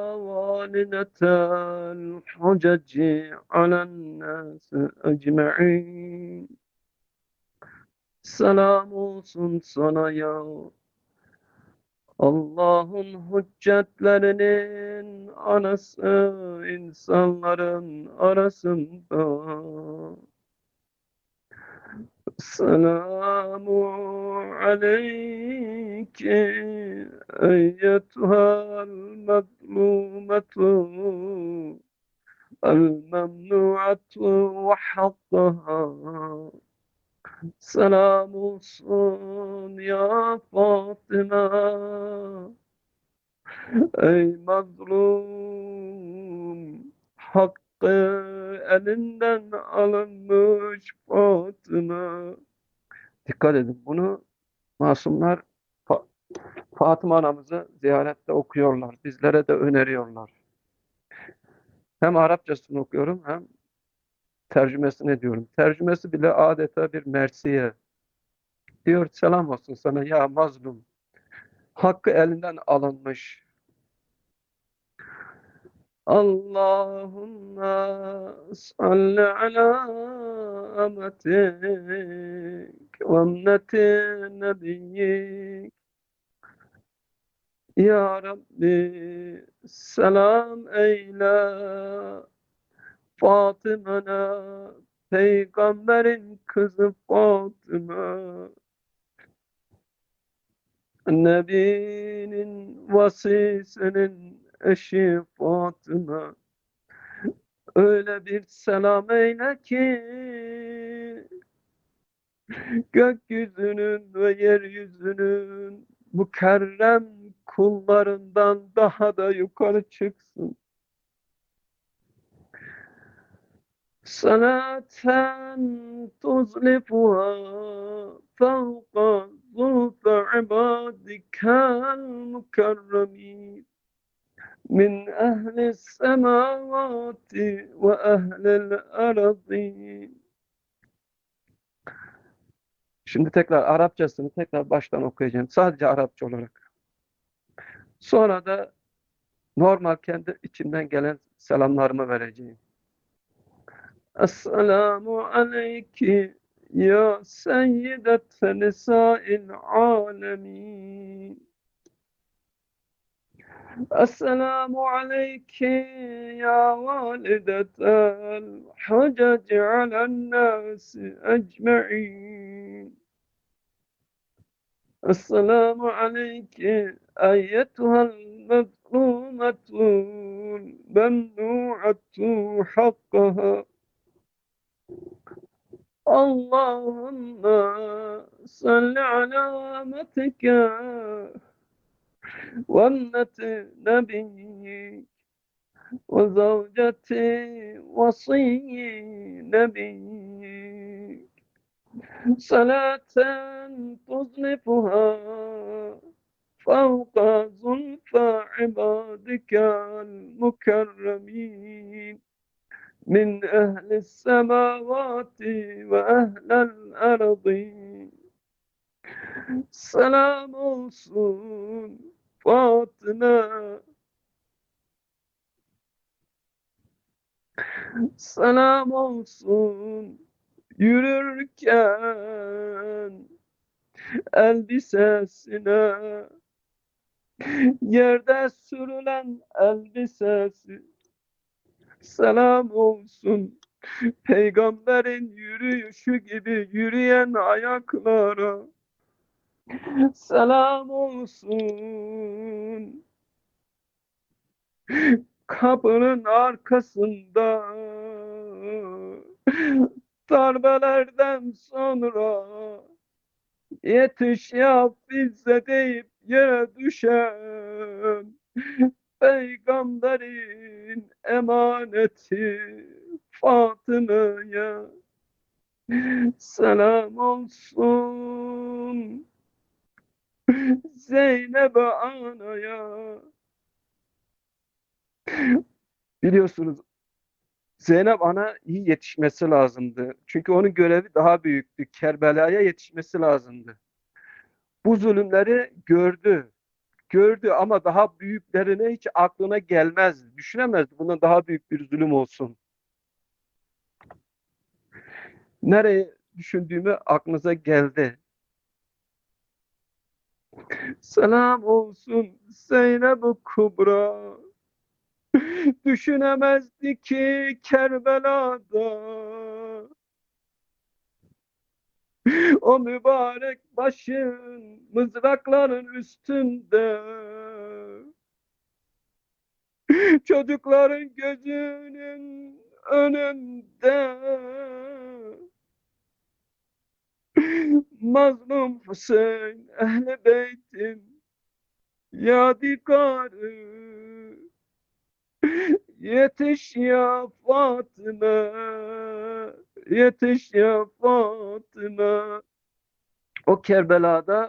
validetel huceci alen nasi ecma'in. Selam olsun sana ya Allah'ın hüccetlerinin anası insanların arasında. Selamu aleyke eyyetühel medlumetu el memnu'atu ve hakkaha. Selam olsun ya Fatıma. Ey mazlum, hakkı elinden alınmış Fatıma. Dikkat edin, bunu masumlar Fa- Fatıma anamızı ziyarette okuyorlar. Bizlere de öneriyorlar. Hem Arapçasını okuyorum hem tercümesine diyorum. Tercümesi bile adeta bir mersiye. Diyor selam olsun sana ya mazlum. Hakkı elinden alınmış. Allahümme salli ala ametik ve emmeti nebiyyik. Ya Rabbi selam eyle Fatıma'na, peygamberin kızı Fatıma, Nebinin vasisinin eşi Fatıma. Öyle bir selam eyle ki gökyüzünün ve yeryüzünün mükerrem kullarından daha da yukarı çıksın. Salaten tuzlifuha fevka zulfe ibadikel mukarremin min ehli semavati ve ehlil ardi. Şimdi tekrar Arapçasını tekrar baştan okuyacağım. Sadece Arapça olarak. Sonra da normal kendi içimden gelen selamlarımı vereceğim. Esselamu aleyki ya seyyidete nisa'il alemin. Esselamu aleyki ya validetel hucaci alen nasi ecma'in. Esselamu aleyki eyyetühel mezlumetul memnu'atu hakkaha. Allahümme salli ala metike ve emmeti nebiyyik ve zavceti vasiyyi nebiyyik salaten tuzlifuha fevka zulfa ibadikel mukerremin min ehli semavati ve ehlel ardi. Selam olsun Fatıma, selam olsun yürürken elbisesine, yerde sürülen elbisesi. Selam olsun peygamberin yürüyüşü gibi yürüyen ayaklara. Selam olsun kapının arkasında darbelerden sonra yetiş ya bize deyip yere düşen peygamberin emaneti Fatıma'ya. Selam olsun Zeynep anaya. Biliyorsunuz Zeynep ana iyi yetişmesi lazımdı. Çünkü onun görevi daha büyüktü. Kerbela'ya yetişmesi lazımdı. Bu zulümleri gördü. Gördü ama daha büyüklerine hiç aklına gelmez. Düşünemezdi bundan daha büyük bir zulüm olsun. Nereye düşündüğümü aklınıza geldi. Selam olsun Zeynep-i Kubra. Düşünemezdi ki Kerbela'da o mübarek başın mızrakların üstünde çocukların gözünün önünde mazlum Hüseyin Ehl-i Beyt'in yadigarı. Yetiş ya Fatıma, yetiş ya Fatıma. O Kerbela'da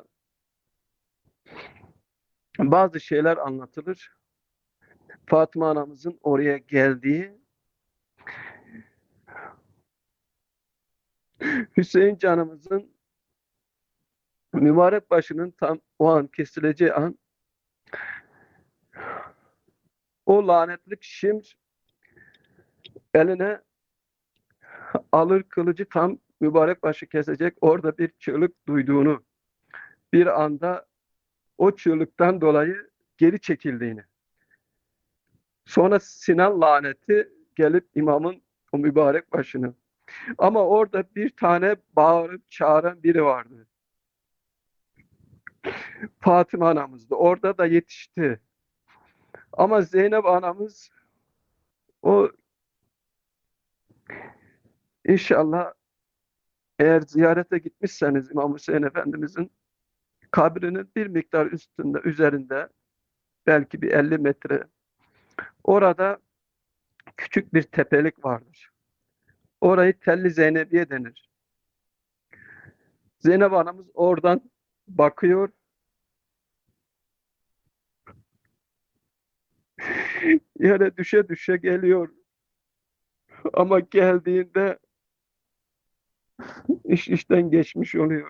bazı şeyler anlatılır. Fatıma anamızın oraya geldiği, Hüseyin canımızın mübarek başının tam o an kesileceği an o lanetli şimş eline alır kılıcı tam mübarek başı kesecek. Orada bir çığlık duyduğunu, bir anda o çığlıktan dolayı geri çekildiğini. Sonra Sinan laneti gelip imamın o mübarek başını. Ama orada bir tane bağırıp çağıran biri vardı. Fatıma anamızdı. Orada da yetişti. Ama Zeynep anamız o inşallah eğer ziyarete gitmişseniz İmam Hüseyin Efendimizin kabrinin bir miktar üstünde, üzerinde belki bir elli metre orada küçük bir tepelik vardır. Orayı Telli Zeynebiye denir. Zeynep anamız oradan bakıyor. Yere düşe düşe geliyor. Ama geldiğinde iş işten geçmiş oluyor.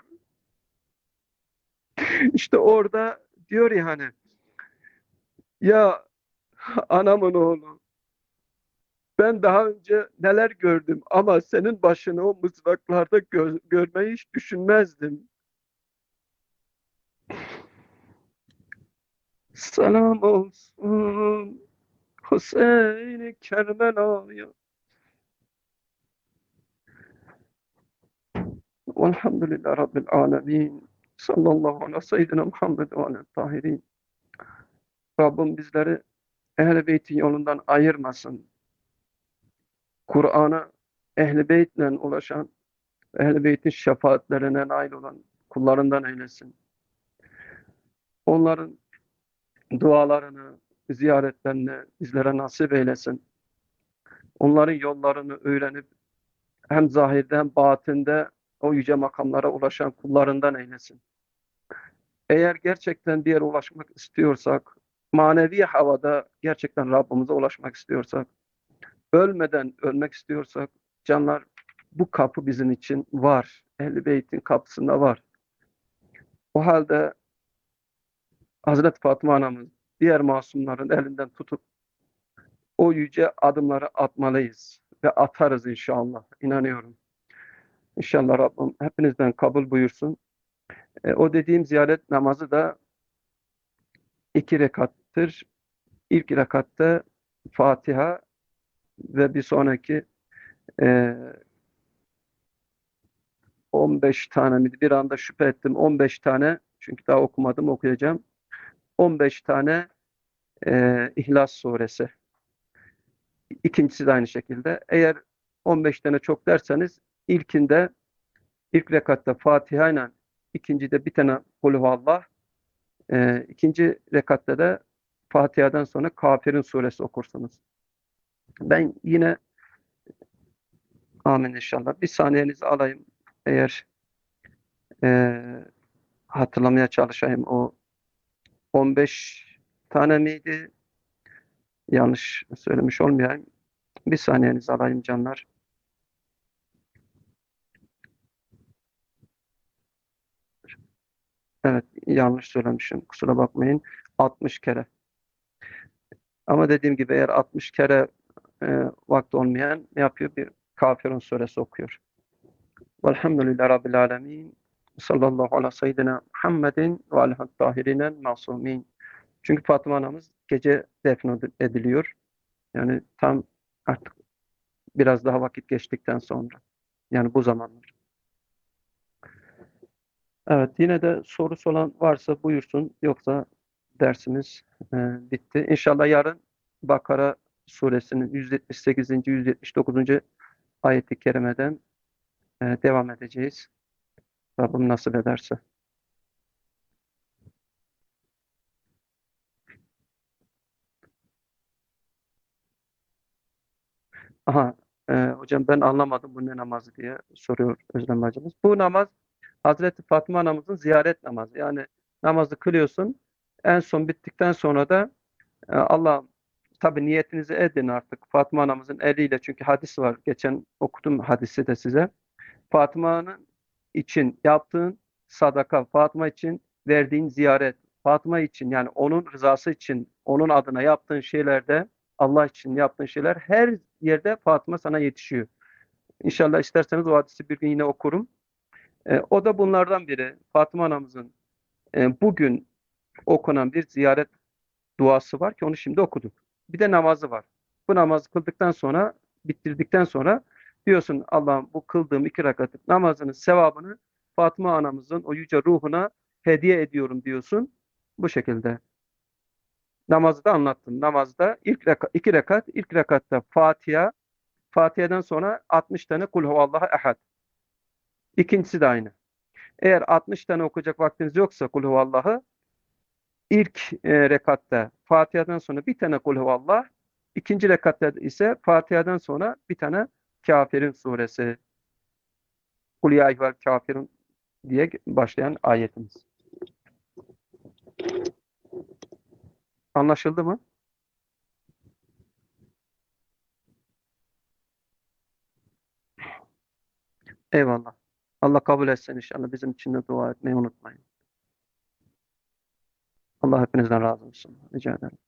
İşte orada diyor ya hani ya anamın oğlu ben daha önce neler gördüm ama senin başını o mızraklarda gö görmeyi hiç düşünmezdim. Selam olsun Hüseyin-i Kerbela'ya. Velhamdülillah Rabbil alemin. Sallallahu aleyhi ve seyyidina Muhammed ve aleyhi tahirin. Rabbim bizleri Ehl-i Beyt'in yolundan ayırmasın. Kur'an'a Ehl-i Beyt'le ulaşan, Ehl-i Beyt'in şefaatlerine nail olan kullarından eylesin. Onların dualarını, ziyaretlerini bizlere nasip eylesin. Onların yollarını öğrenip hem zahirde hem batinde o yüce makamlara ulaşan kullarından eylesin. Eğer gerçekten bir yere ulaşmak istiyorsak, manevi havada gerçekten Rabbimize ulaşmak istiyorsak, ölmeden ölmek istiyorsak, canlar bu kapı bizim için var. Ehl-i Beyt'in kapısında var. O halde Hazreti Fatıma anamız diğer masumların elinden tutup o yüce adımları atmalıyız ve atarız inşallah. İnanıyorum. İnşallah Rabbim hepinizden kabul buyursun. E, o dediğim ziyaret namazı da iki rekattır. İlk rekatta Fatiha ve bir sonraki e, on beş tane miydi? Bir anda şüphe ettim. on beş tane çünkü daha okumadım okuyacağım. on beş tane e, İhlas suresi. İkincisi de aynı şekilde. Eğer on beş tane çok derseniz ilkinde ilk rekatta Fatiha ile ikincide bir tane Kulhuvallah, e, ikinci rekatta da Fatiha'dan sonra Kafirun suresi okursunuz. Ben yine amin inşallah. Bir saniyenizi alayım. Eğer e, hatırlamaya çalışayım. O on beş tane miydi? Yanlış söylemiş olmayayım. Bir saniyenizi alayım canlar. Evet, yanlış söylemişim. Kusura bakmayın. altmış kere. Ama dediğim gibi eğer altmış kere e, vakti olmayan ne yapıyor? Bir Kafirun suresi okuyor. Velhamdülillahi Rabbil alemin. Sallallahu ala seyyidina Muhammedin ve alihi tahirinen masumin. Çünkü Fatıma anamız gece defnediliyor. Yani tam artık biraz daha vakit geçtikten sonra. Yani bu zamanlar. Evet, yine de sorusu olan varsa buyursun. Yoksa dersimiz e, bitti. İnşallah yarın Bakara suresinin yüz yetmiş sekizinci. yüz yetmiş dokuzuncu ayeti kerimeden e, devam edeceğiz. Rabbim nasip ederse. Aha, e, hocam ben anlamadım bu ne namazı diye soruyor Özlem bacımız. Bu namaz Hazreti Fatma anamızın ziyaret namazı. Yani namazı kılıyorsun. En son bittikten sonra da e, Allah tabii niyetinizi edin artık Fatma anamızın eliyle çünkü hadis var. Geçen okudum hadisi de size. Fatıma'nın için yaptığın sadaka, Fatıma için verdiğin ziyaret, Fatıma için yani onun rızası için, onun adına yaptığın şeylerde, Allah için yaptığın şeyler her yerde Fatıma sana yetişiyor. İnşallah isterseniz o hadisi bir gün yine okurum. E, o da bunlardan biri. Fatıma anamızın e, bugün okunan bir ziyaret duası var ki onu şimdi okuduk. Bir de namazı var. Bu namazı kıldıktan sonra, bitirdikten sonra diyorsun Allah'ım bu kıldığım iki rekatlık namazının sevabını Fatıma anamızın o yüce ruhuna hediye ediyorum diyorsun. Bu şekilde. Namazı da anlattım. Namazda ilk reka, iki rekat, ilk rekatta Fatiha, Fatiha'dan sonra altmış tane Kul huvallahu ehad. İkincisi de aynı. Eğer altmış tane okuyacak vaktiniz yoksa Kul huvallahu İlk e, rekatta Fatiha'dan sonra bir tane Kul Huvallah, ikinci rekatta ise Fatiha'dan sonra bir tane Kafirun suresi, Kul ya eyyuhel kafirun diye başlayan ayetimiz. Anlaşıldı mı? Eyvallah. Allah kabul etsin inşallah. Bizim için de dua etmeyi unutmayın. Allah hepinizden razı olsun. Rica ederim.